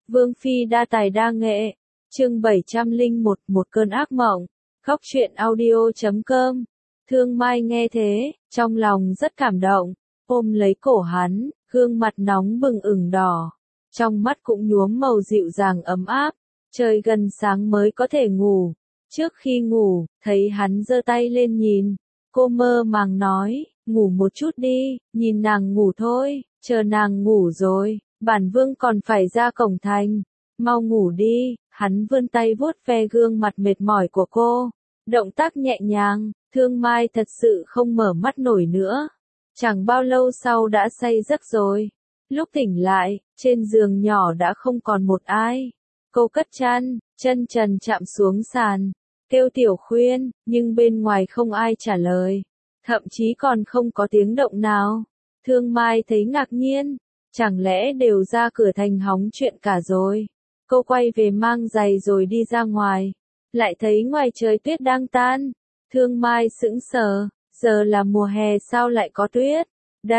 Vương Phi đa tài đa nghệ. Chương 701, một cơn ác mộng. Khóc chuyện audio.com. Thương Mai nghe thế, trong lòng rất cảm động, ôm lấy cổ hắn, gương mặt nóng bừng ửng đỏ, trong mắt cũng nhuốm màu dịu dàng ấm áp. Trời gần sáng mới có thể ngủ. Trước khi ngủ, thấy hắn giơ tay lên nhìn, cô mơ màng nói, ngủ một chút đi, nhìn nàng ngủ thôi, chờ nàng ngủ rồi, bản vương còn phải ra cổng thành, mau ngủ đi. Hắn vươn tay vuốt ve gương mặt mệt mỏi của cô, động tác nhẹ nhàng. Thương Mai thật sự không mở mắt nổi nữa, chẳng bao lâu sau đã say giấc rồi. Lúc tỉnh lại, trên giường nhỏ đã không còn một ai. Cô cất chăn, chân trần chạm xuống sàn, kêu Tiểu Khuyên, nhưng bên ngoài không ai trả lời, thậm chí còn không có tiếng động nào. Thương Mai thấy ngạc nhiên, chẳng lẽ đều ra cửa thành hóng chuyện cả rồi. Cô quay về mang giày rồi đi ra ngoài, lại thấy ngoài trời tuyết đang tan. Thương Mai sững sờ, giờ là mùa hè sao lại có tuyết?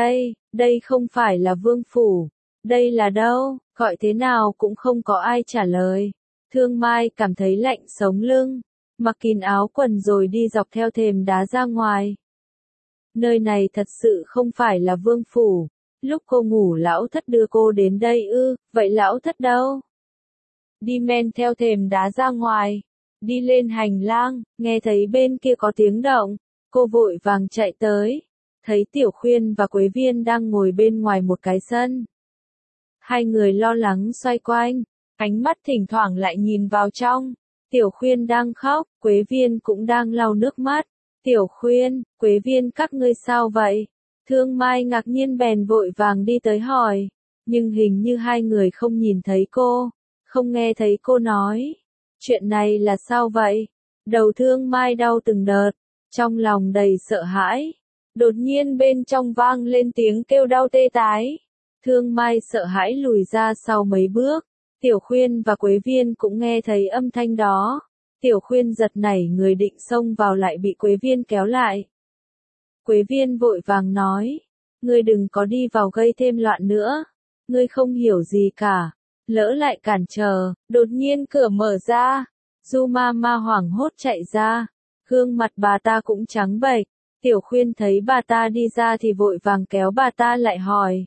Đây không phải là vương phủ, đây là đâu? Gọi thế nào cũng không có ai trả lời. Thương Mai cảm thấy lạnh sống lưng, mặc kín áo quần rồi đi dọc theo thềm đá ra ngoài. Nơi này thật sự không phải là vương phủ. Lúc cô ngủ lão thất đưa cô đến đây ư? Vậy lão thất đâu? Đi men theo thềm đá ra ngoài, đi lên hành lang, nghe thấy bên kia có tiếng động, cô vội vàng chạy tới, thấy Tiểu Khuyên và Quế Viên đang ngồi bên ngoài một cái sân. Hai người lo lắng xoay quanh, ánh mắt thỉnh thoảng lại nhìn vào trong. Tiểu Khuyên đang khóc, Quế Viên cũng đang lau nước mắt. Tiểu Khuyên, Quế Viên các ngươi sao vậy? Thương Mai ngạc nhiên bèn vội vàng đi tới hỏi, nhưng hình như hai người không nhìn thấy cô, không nghe thấy cô nói. Chuyện này là sao vậy? Đầu Thương Mai đau từng đợt, trong lòng đầy sợ hãi. Đột nhiên bên trong vang lên tiếng kêu đau tê tái. Thương Mai sợ hãi lùi ra sau mấy bước. Tiểu Khuyên và Quế Viên cũng nghe thấy âm thanh đó. Tiểu Khuyên giật nảy người định xông vào lại bị Quế Viên kéo lại. Quế Viên vội vàng nói, ngươi đừng có đi vào gây thêm loạn nữa. Ngươi không hiểu gì cả. Lỡ lại cản trở, đột nhiên cửa mở ra. Du ma ma hoảng hốt chạy ra. Gương mặt bà ta cũng trắng bệch. Tiểu Khuyên thấy bà ta đi ra thì vội vàng kéo bà ta lại hỏi.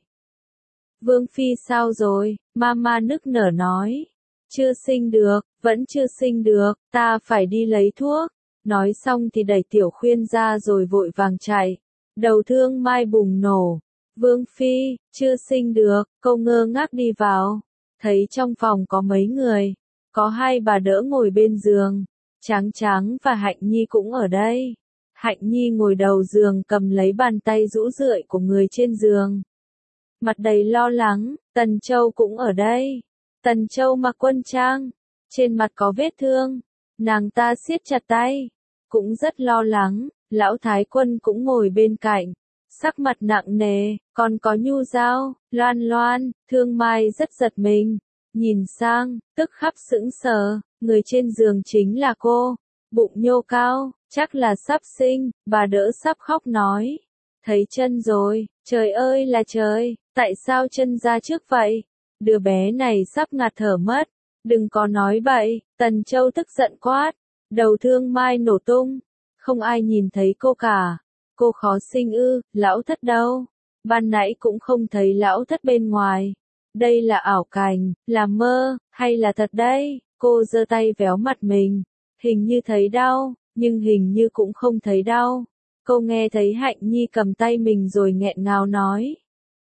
Vương Phi sao rồi? Mama nức nở nói. Chưa sinh được, vẫn chưa sinh được, ta phải đi lấy thuốc. Nói xong thì đẩy Tiểu Khuyên ra rồi vội vàng chạy. Đầu Thương Mai bùng nổ. Vương Phi, chưa sinh được, cô ngơ ngác đi vào. Thấy trong phòng có mấy người, có hai bà đỡ ngồi bên giường, Tráng Tráng và Hạnh Nhi cũng ở đây. Hạnh Nhi ngồi đầu giường cầm lấy bàn tay rũ rượi của người trên giường, mặt đầy lo lắng. Tần Châu cũng ở đây. Tần Châu mặc quân trang, trên mặt có vết thương, nàng ta siết chặt tay, cũng rất lo lắng. Lão Thái Quân cũng ngồi bên cạnh, sắc mặt nặng nề, còn có Nhu Giao, Loan Loan. Thương Mai rất giật mình, nhìn sang, tức khắc sững sờ, người trên giường chính là cô, bụng nhô cao, chắc là sắp sinh. Bà đỡ sắp khóc nói, thấy chân rồi, trời ơi là trời, tại sao chân ra trước vậy? Đứa bé này sắp ngạt thở mất, đừng có nói bậy. Tần Châu tức giận quát, đầu Thương Mai nổ tung, không ai nhìn thấy cô cả. Cô khó sinh ư? Lão thất đâu? Ban nãy cũng không thấy lão thất bên ngoài. Đây là ảo cảnh, là mơ, hay là thật đây? Cô giơ tay véo mặt mình, hình như thấy đau, nhưng hình như cũng không thấy đau. Cô nghe thấy Hạnh Nhi cầm tay mình rồi nghẹn ngào nói.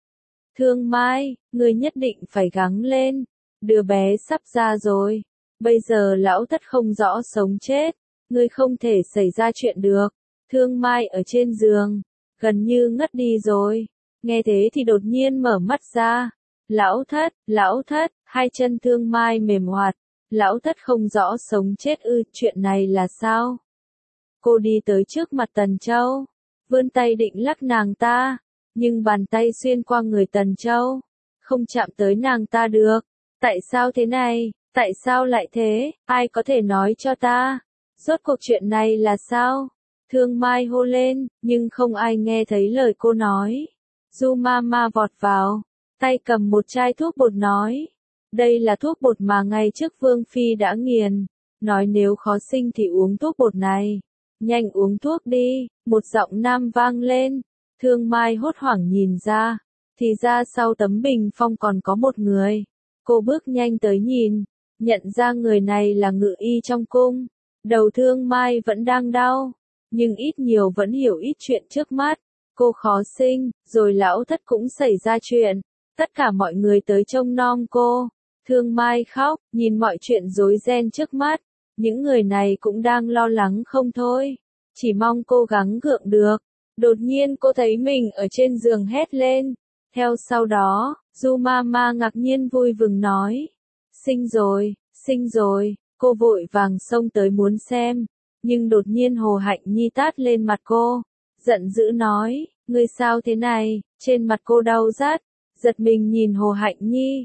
Thương Mai, ngươi nhất định phải gắng lên, đứa bé sắp ra rồi. Bây giờ lão thất không rõ sống chết, ngươi không thể xảy ra chuyện được. Thương Mai ở trên giường, gần như ngất đi rồi. Nghe thế thì đột nhiên mở mắt ra. Lão thất, hai chân Thương Mai mềm hoạt. Lão thất không rõ sống chết ư? Chuyện này là sao? Cô đi tới trước mặt Tần Châu, vươn tay định lắc nàng ta, nhưng bàn tay xuyên qua người Tần Châu, không chạm tới nàng ta được. Tại sao thế này? Tại sao lại thế? Ai có thể nói cho ta? Rốt cuộc chuyện này là sao? Thương Mai hô lên, nhưng không ai nghe thấy lời cô nói. Du ma ma vọt vào, tay cầm một chai thuốc bột nói. Đây là thuốc bột mà ngày trước Vương Phi đã nghiền. Nói nếu khó sinh thì uống thuốc bột này. Nhanh uống thuốc đi, một giọng nam vang lên. Thương Mai hốt hoảng nhìn ra. Thì ra sau tấm bình phong còn có một người. Cô bước nhanh tới nhìn. Nhận ra người này là ngự y trong cung. Đầu Thương Mai vẫn đang đau. Nhưng ít nhiều vẫn hiểu ít chuyện trước mắt. Cô khó sinh, rồi lão thất cũng xảy ra chuyện. Tất cả mọi người tới trông nom cô. Thương Mai khóc, nhìn mọi chuyện rối ren trước mắt. Những người này cũng đang lo lắng không thôi. Chỉ mong cô gắng gượng được. Đột nhiên cô thấy mình ở trên giường hét lên. Theo sau đó, Du Mama ngạc nhiên vui mừng nói. Sinh rồi, sinh rồi. Cô vội vàng xông tới muốn xem. Nhưng đột nhiên Hồ Hạnh Nhi tát lên mặt cô. Giận dữ nói, ngươi sao thế này, trên mặt cô đau rát. Giật mình nhìn Hồ Hạnh Nhi.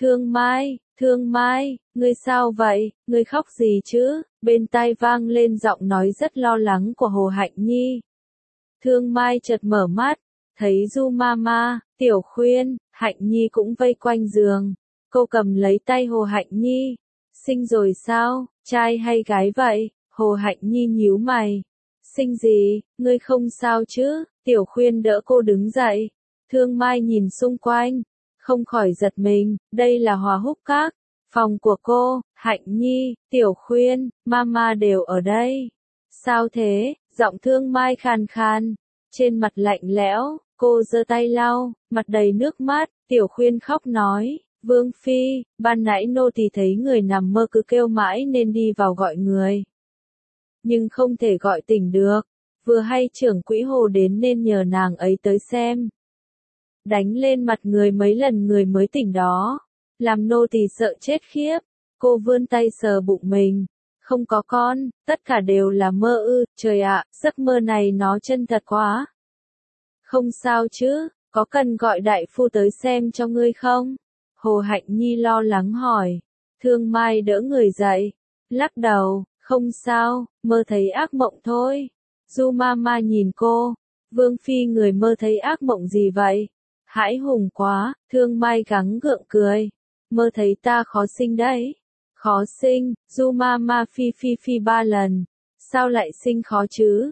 Thương Mai, ngươi sao vậy, ngươi khóc gì chứ? Bên tai vang lên giọng nói rất lo lắng của Hồ Hạnh Nhi. Thương Mai chợt mở mắt, thấy Du Mama, Tiểu Khuyên, Hạnh Nhi cũng vây quanh giường. Cô cầm lấy tay Hồ Hạnh Nhi. Sinh rồi sao, trai hay gái vậy? Hồ Hạnh Nhi nhíu mày. Sinh gì, ngươi không sao chứ? Tiểu Khuyên đỡ cô đứng dậy. Thương Mai nhìn xung quanh, không khỏi giật mình, đây là Hòa Húc Các. Phòng của cô, Hạnh Nhi, Tiểu Khuyên, Mama đều ở đây. Sao thế? Giọng Thương Mai khàn khàn, trên mặt lạnh lẽo, cô giơ tay lau, mặt đầy nước mắt. Tiểu Khuyên khóc nói, Vương Phi, ban nãy nô tỳ thấy người nằm mơ cứ kêu mãi nên đi vào gọi người. Nhưng không thể gọi tỉnh được, vừa hay trưởng quỹ Hồ đến nên nhờ nàng ấy tới xem. Đánh lên mặt người mấy lần người mới tỉnh đó, làm nô tỳ sợ chết khiếp. Cô vươn tay sờ bụng mình, không có con, tất cả đều là mơ ư, trời ạ, giấc mơ này nó chân thật quá. Không sao chứ, có cần gọi đại phu tới xem cho ngươi không? Hồ Hạnh Nhi lo lắng hỏi. Thương Mai đỡ người dậy, lắc đầu, không sao, mơ thấy ác mộng thôi. Du Mama nhìn cô, Vương Phi người mơ thấy ác mộng gì vậy? Hãi hùng quá, Thương Mai gắng gượng cười. Mơ thấy ta khó sinh đấy. Khó sinh, Du Mama phi 3 lần. Sao lại sinh khó chứ?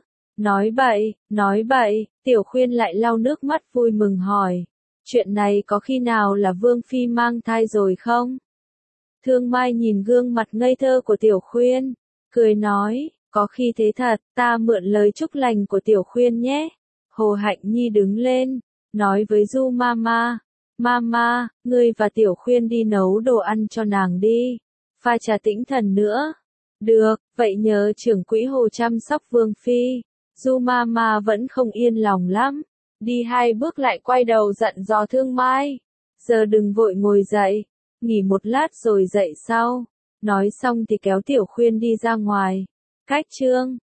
Nói bậy, Tiểu Khuyên lại lau nước mắt vui mừng hỏi. Chuyện này có khi nào là Vương Phi mang thai rồi không? Thương Mai nhìn gương mặt ngây thơ của Tiểu Khuyên, cười nói, có khi thế thật, ta mượn lời chúc lành của Tiểu Khuyên nhé. Hồ Hạnh Nhi đứng lên, nói với Du Mama, Mama, ngươi và Tiểu Khuyên đi nấu đồ ăn cho nàng đi, pha trà tĩnh thần nữa. Được, vậy nhờ trưởng quỹ Hồ chăm sóc Vương Phi. Du Mama vẫn không yên lòng lắm, đi 2 bước lại quay đầu dặn dò Thương Mai. Giờ đừng vội ngồi dậy, nghỉ một lát rồi dậy sau. Nói xong thì kéo Tiểu Khuyên đi ra ngoài. Cách chương